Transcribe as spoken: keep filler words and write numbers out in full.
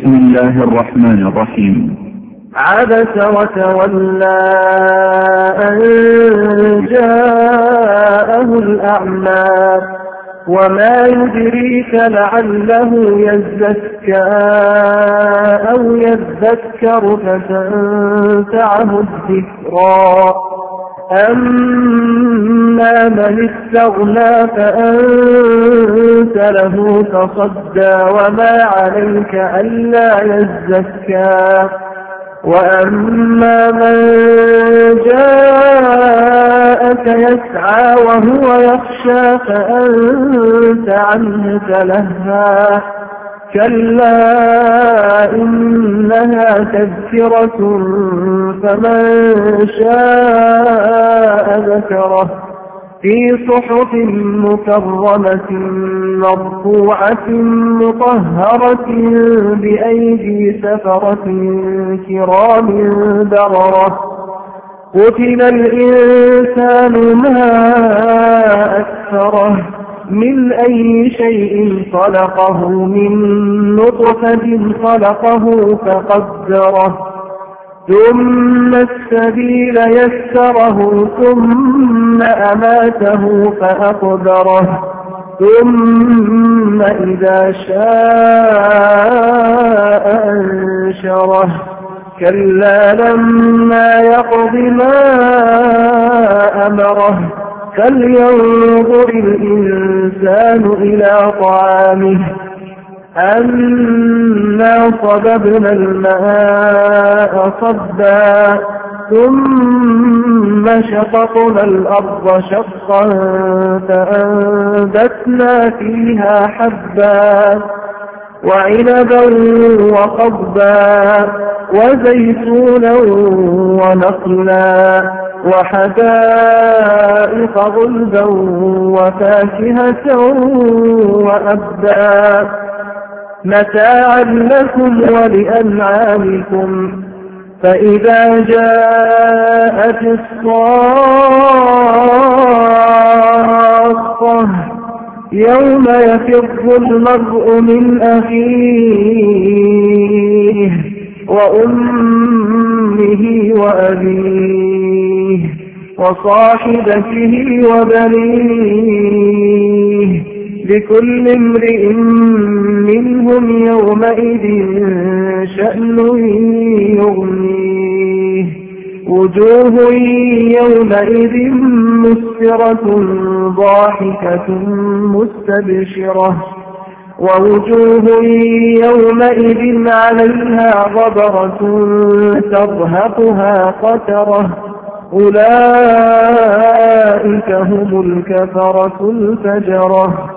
بسم الله الرحمن الرحيم. عبس وتولى أن جاءه الأعمى وما يدريك لعله يزكى أو يذكر فتنفعه الذكرى. أما من استغنى فأنت له تصدى وما عليك ألا يزكى. وأما من جاءك يسعى وهو يخشى فأنت عنه تلهى. كلا إنها تذكرة فمن شاء ذكره في صحف مكرمة مرفوعة مطهرة بأيدي سفرة كرام بررة. قتل الإنسان ما أكفره من أي شيء خلقه من نطفة خلقه فقدره ثم السبيل يسره ثم أماته فأقبره ثم إذا شاء أنشره. كلا لما يقض ما أمره فلينظر الإنسان إلى طعامه أنا صببنا الماء صبا ثم شققنا الأرض شقا فأنبتنا فيها حبا وعنبا وقضبا وزيتونا ونخلا وحدائق غلبا وفاكهة وأبا متاعا لكم ولأنعامكم. فإذا جاءت الصاخة يوم يفر المرء من أخيه وأمه وأبيه وصاحبته وبنيه لكل امرئ منهم يومئذ شأن يغنيه. وجوه يومئذ مسفرة ضاحكة مستبشرة ووجوه يومئذ عليها غبرة ترهقها قترة. أولئك هم الكفرة الفجرة.